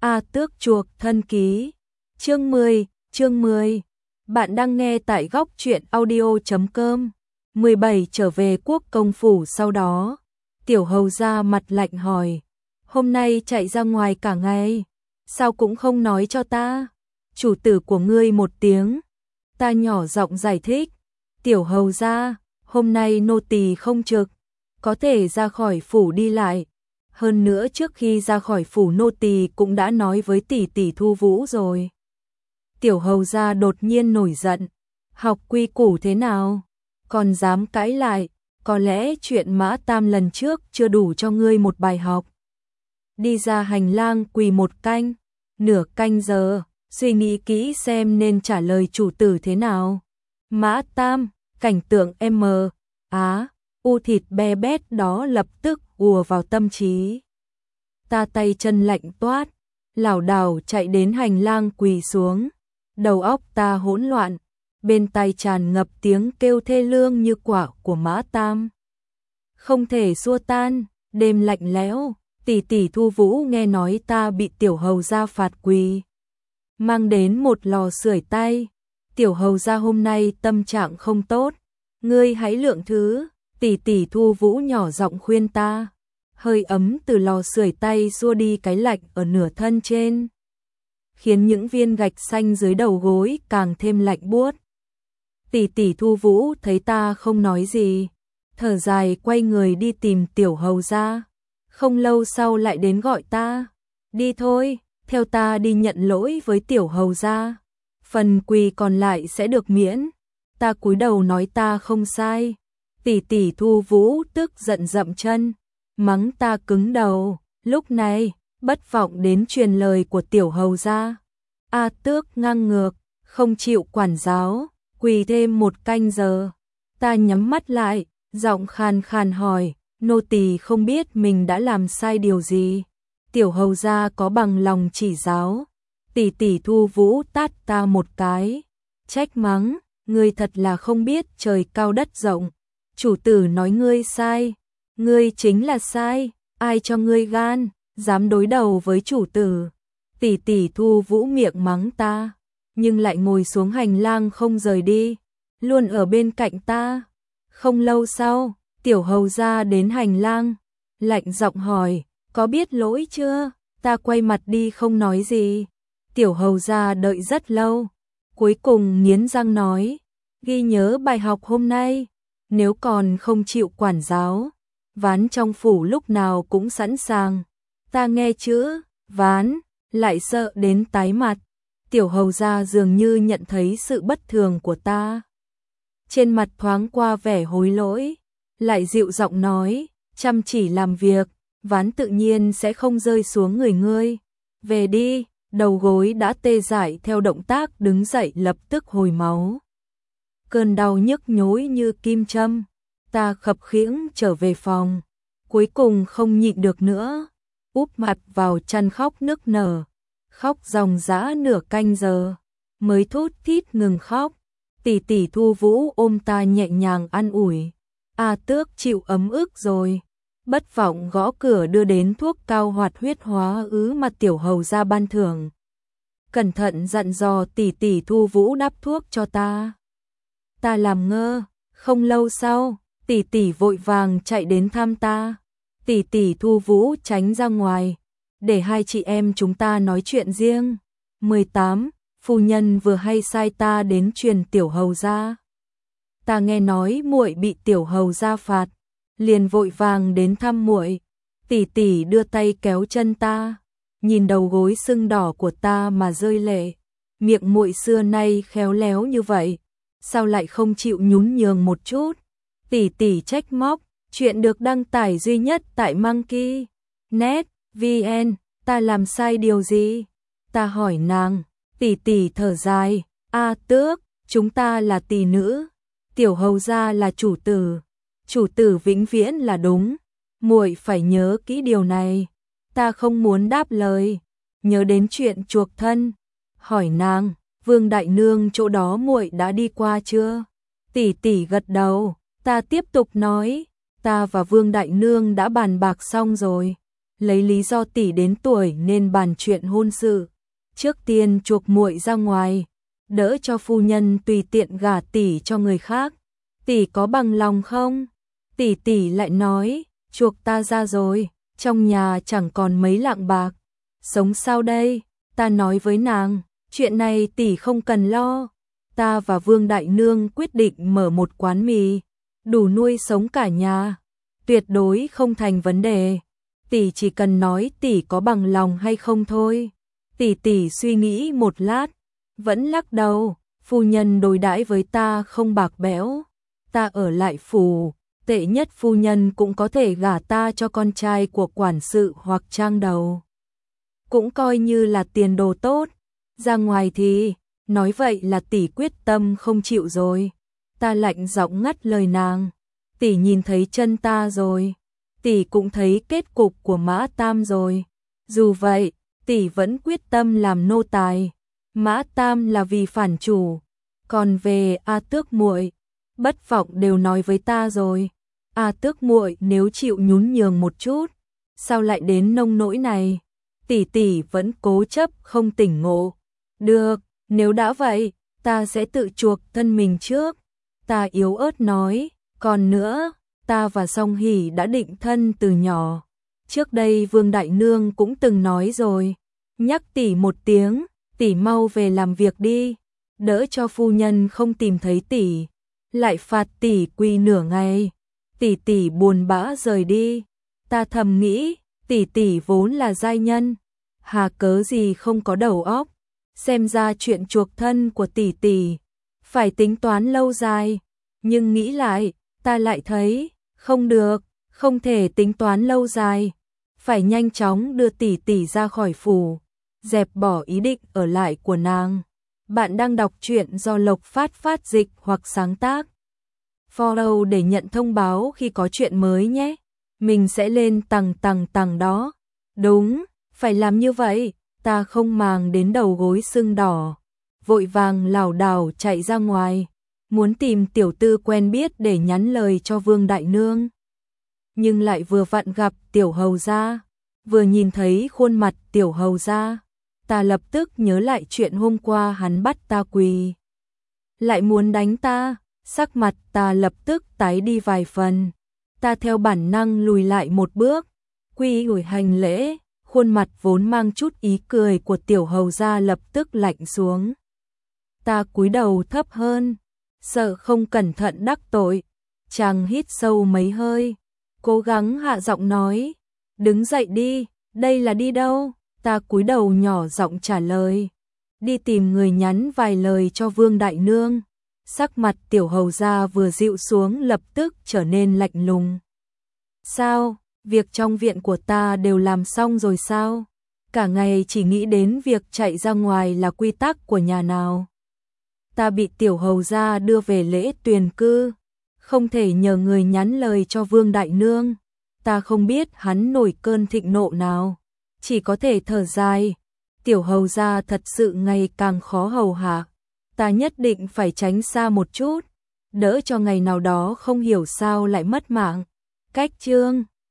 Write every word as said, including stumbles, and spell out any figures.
A Tước chuộc thân ký. Chương mười, chương mười. Bạn đang nghe tại góc truyện audio chấm com. mười bảy trở về quốc công phủ sau đó. Tiểu hầu ra mặt lạnh hỏi. Hôm nay chạy ra ngoài cả ngày. Sao cũng không nói cho ta? Chủ tử của ngươi một tiếng. Ta nhỏ giọng giải thích. Tiểu hầu ra, hôm nay nô tỳ không trực. Có thể ra khỏi phủ đi lại. Hơn nữa trước khi ra khỏi phủ nô tỳ cũng đã nói với tỷ tỷ Thu Vũ rồi. Tiểu hầu gia đột nhiên nổi giận. Học quy củ thế nào? Còn dám cãi lại? Có lẽ chuyện Mã Tam lần trước chưa đủ cho ngươi một bài học. Đi ra hành lang quỳ một canh, nửa canh giờ, suy nghĩ kỹ xem nên trả lời chủ tử thế nào. Mã Tam, cảnh tượng M, Á, u thịt be bét đó lập tức ùa vào tâm trí. Ta tay chân lạnh toát, lảo đảo chạy đến hành lang quỳ xuống. Đầu óc ta hỗn loạn, bên tai tràn ngập tiếng kêu thê lương như quả của Mã Tam. Không thể xua tan, đêm lạnh lẽo, tỷ tỷ Thu Vũ nghe nói ta bị tiểu hầu gia phạt quỳ. Mang đến một lò sưởi tay. Tiểu hầu gia hôm nay tâm trạng không tốt, ngươi hãy lượng thứ. Tỷ tỷ Thu Vũ nhỏ giọng khuyên ta. Hơi ấm từ lò sưởi tay xua đi cái lạnh ở nửa thân trên, khiến những viên gạch xanh dưới đầu gối càng thêm lạnh buốt. Tỷ tỷ Thu Vũ thấy ta không nói gì, thở dài quay người đi tìm tiểu hầu gia. Không lâu sau lại đến gọi ta. Đi thôi, theo ta đi nhận lỗi với tiểu hầu gia. Phần quỳ còn lại sẽ được miễn. Ta cúi đầu nói ta không sai. Tỷ tỷ Thu Vũ tức giận dậm chân, mắng ta cứng đầu. Lúc này, bất vọng đến truyền lời của tiểu hầu gia. A Tước ngang ngược, không chịu quản giáo, quỳ thêm một canh giờ. Ta nhắm mắt lại, giọng khàn khàn hỏi, nô tỳ không biết mình đã làm sai điều gì. Tiểu hầu gia có bằng lòng chỉ giáo. Tỷ tỷ Thu Vũ tát ta một cái, trách mắng, ngươi thật là không biết trời cao đất rộng. Chủ tử nói ngươi sai, ngươi chính là sai, ai cho ngươi gan, dám đối đầu với chủ tử. Tỷ tỷ Thu Vũ miệng mắng ta, nhưng lại ngồi xuống hành lang không rời đi, luôn ở bên cạnh ta. Không lâu sau, tiểu hầu gia đến hành lang, lạnh giọng hỏi, có biết lỗi chưa? Ta quay mặt đi không nói gì. Tiểu hầu gia đợi rất lâu, cuối cùng nghiến răng nói, ghi nhớ bài học hôm nay. Nếu còn không chịu quản giáo, ván trong phủ lúc nào cũng sẵn sàng. Ta nghe chữ ván, lại sợ đến tái mặt. Tiểu hầu gia dường như nhận thấy sự bất thường của ta. Trên mặt thoáng qua vẻ hối lỗi, lại dịu giọng nói, chăm chỉ làm việc, ván tự nhiên sẽ không rơi xuống người ngươi. Về đi, đầu gối đã tê dại theo động tác đứng dậy lập tức hồi máu. Cơn đau nhức nhối như kim châm, ta khập khiễng trở về phòng, cuối cùng không nhịn được nữa, úp mặt vào chăn khóc nức nở, khóc ròng rã nửa canh giờ, mới thút thít ngừng khóc. Tỷ tỷ Thu Vũ ôm ta nhẹ nhàng an ủi, A Tước chịu ấm ức rồi. Bất vọng gõ cửa đưa đến thuốc cao hoạt huyết hóa ứ mà tiểu hầu gia ban thưởng. Cẩn thận dặn dò tỷ tỷ Thu Vũ đắp thuốc cho ta. Ta làm ngơ, không lâu sau, tỷ tỷ vội vàng chạy đến thăm ta. Tỷ tỷ Thu Vũ tránh ra ngoài, để hai chị em chúng ta nói chuyện riêng. mười tám, phu nhân vừa hay sai ta đến truyền tiểu hầu gia. Ta nghe nói muội bị tiểu hầu gia phạt, liền vội vàng đến thăm muội. Tỷ tỷ đưa tay kéo chân ta, nhìn đầu gối sưng đỏ của ta mà rơi lệ. Miệng muội xưa nay khéo léo như vậy, sao lại không chịu nhún nhường một chút? Tỷ tỷ trách móc, chuyện được đăng tải duy nhất tại Monkey net vn. Ta làm sai điều gì? Ta hỏi nàng. Tỷ tỷ thở dài, A Tước, chúng ta là tỷ nữ, tiểu hầu gia là chủ tử, chủ tử vĩnh viễn là đúng, muội phải nhớ kỹ điều này. Ta không muốn đáp lời, nhớ đến chuyện chuộc thân, hỏi nàng, Vương đại nương chỗ đó muội đã đi qua chưa? Tỷ tỷ gật đầu. Ta tiếp tục nói, ta và Vương đại nương đã bàn bạc xong rồi, lấy lý do tỷ đến tuổi nên bàn chuyện hôn sự. Trước tiên chuộc muội ra ngoài, đỡ cho phu nhân tùy tiện gả tỷ cho người khác. Tỷ có bằng lòng không? Tỷ tỷ lại nói, chuộc ta ra rồi, trong nhà chẳng còn mấy lạng bạc, sống sao đây? Ta nói với nàng, chuyện này tỷ không cần lo. Ta và Vương Đại Nương quyết định mở một quán mì, đủ nuôi sống cả nhà, tuyệt đối không thành vấn đề. Tỷ chỉ cần nói tỷ có bằng lòng hay không thôi. Tỷ tỷ suy nghĩ một lát, vẫn lắc đầu, phu nhân đối đãi với ta không bạc bẽo, ta ở lại phủ, tệ nhất phu nhân cũng có thể gả ta cho con trai của quản sự hoặc trang đầu. Cũng coi như là tiền đồ tốt, ra ngoài thì, nói vậy là tỷ quyết tâm không chịu rồi. Ta lạnh giọng ngắt lời nàng, tỷ nhìn thấy chân ta rồi, tỷ cũng thấy kết cục của Mã Tam rồi. Dù vậy, tỷ vẫn quyết tâm làm nô tài. Mã Tam là vì phản chủ, còn về A Tước muội, Bất Vọng đều nói với ta rồi. A Tước muội nếu chịu nhún nhường một chút, sao lại đến nông nỗi này? Tỷ tỷ vẫn cố chấp không tỉnh ngộ. Được, nếu đã vậy, ta sẽ tự chuộc thân mình trước. Ta yếu ớt nói, còn nữa, ta và Song Hỷ đã định thân từ nhỏ. Trước đây Vương Đại Nương cũng từng nói rồi, nhắc tỷ một tiếng, tỷ mau về làm việc đi, đỡ cho phu nhân không tìm thấy tỷ, lại phạt tỷ quỳ nửa ngày. Tỷ tỷ buồn bã rời đi. Ta thầm nghĩ, tỷ tỷ vốn là giai nhân, hà cớ gì không có đầu óc. Xem ra chuyện chuộc thân của tỷ tỷ phải tính toán lâu dài, nhưng nghĩ lại, ta lại thấy không được, không thể tính toán lâu dài, phải nhanh chóng đưa tỷ tỷ ra khỏi phủ, dẹp bỏ ý định ở lại của nàng. Bạn đang đọc truyện do Lộc Phát phát dịch hoặc sáng tác. Follow để nhận thông báo khi có chuyện mới nhé. Mình sẽ lên tầng tầng tầng đó. Đúng, phải làm như vậy. Ta không màng đến đầu gối sưng đỏ, vội vàng lảo đảo chạy ra ngoài, muốn tìm tiểu tư quen biết để nhắn lời cho Vương Đại Nương. Nhưng lại vừa vặn gặp tiểu hầu gia, vừa nhìn thấy khuôn mặt tiểu hầu gia, ta lập tức nhớ lại chuyện hôm qua hắn bắt ta quỳ, lại muốn đánh ta, sắc mặt ta lập tức tái đi vài phần. Ta theo bản năng lùi lại một bước, quy ủi hành lễ. Khuôn mặt vốn mang chút ý cười của tiểu hầu gia lập tức lạnh xuống. Ta cúi đầu thấp hơn, sợ không cẩn thận đắc tội. Chàng hít sâu mấy hơi, cố gắng hạ giọng nói, đứng dậy đi, đây là đi đâu? Ta cúi đầu nhỏ giọng trả lời, đi tìm người nhắn vài lời cho Vương Đại Nương. Sắc mặt tiểu hầu gia vừa dịu xuống lập tức trở nên lạnh lùng. Sao? Việc trong viện của ta đều làm xong rồi sao? Cả ngày chỉ nghĩ đến việc chạy ra ngoài là quy tắc của nhà nào. Ta bị tiểu hầu gia đưa về lễ tuyền cư, không thể nhờ người nhắn lời cho Vương Đại Nương. Ta không biết hắn nổi cơn thịnh nộ nào, chỉ có thể thở dài. Tiểu hầu gia thật sự ngày càng khó hầu hạ. Ta nhất định phải tránh xa một chút, đỡ cho ngày nào đó không hiểu sao lại mất mạng. Cách chương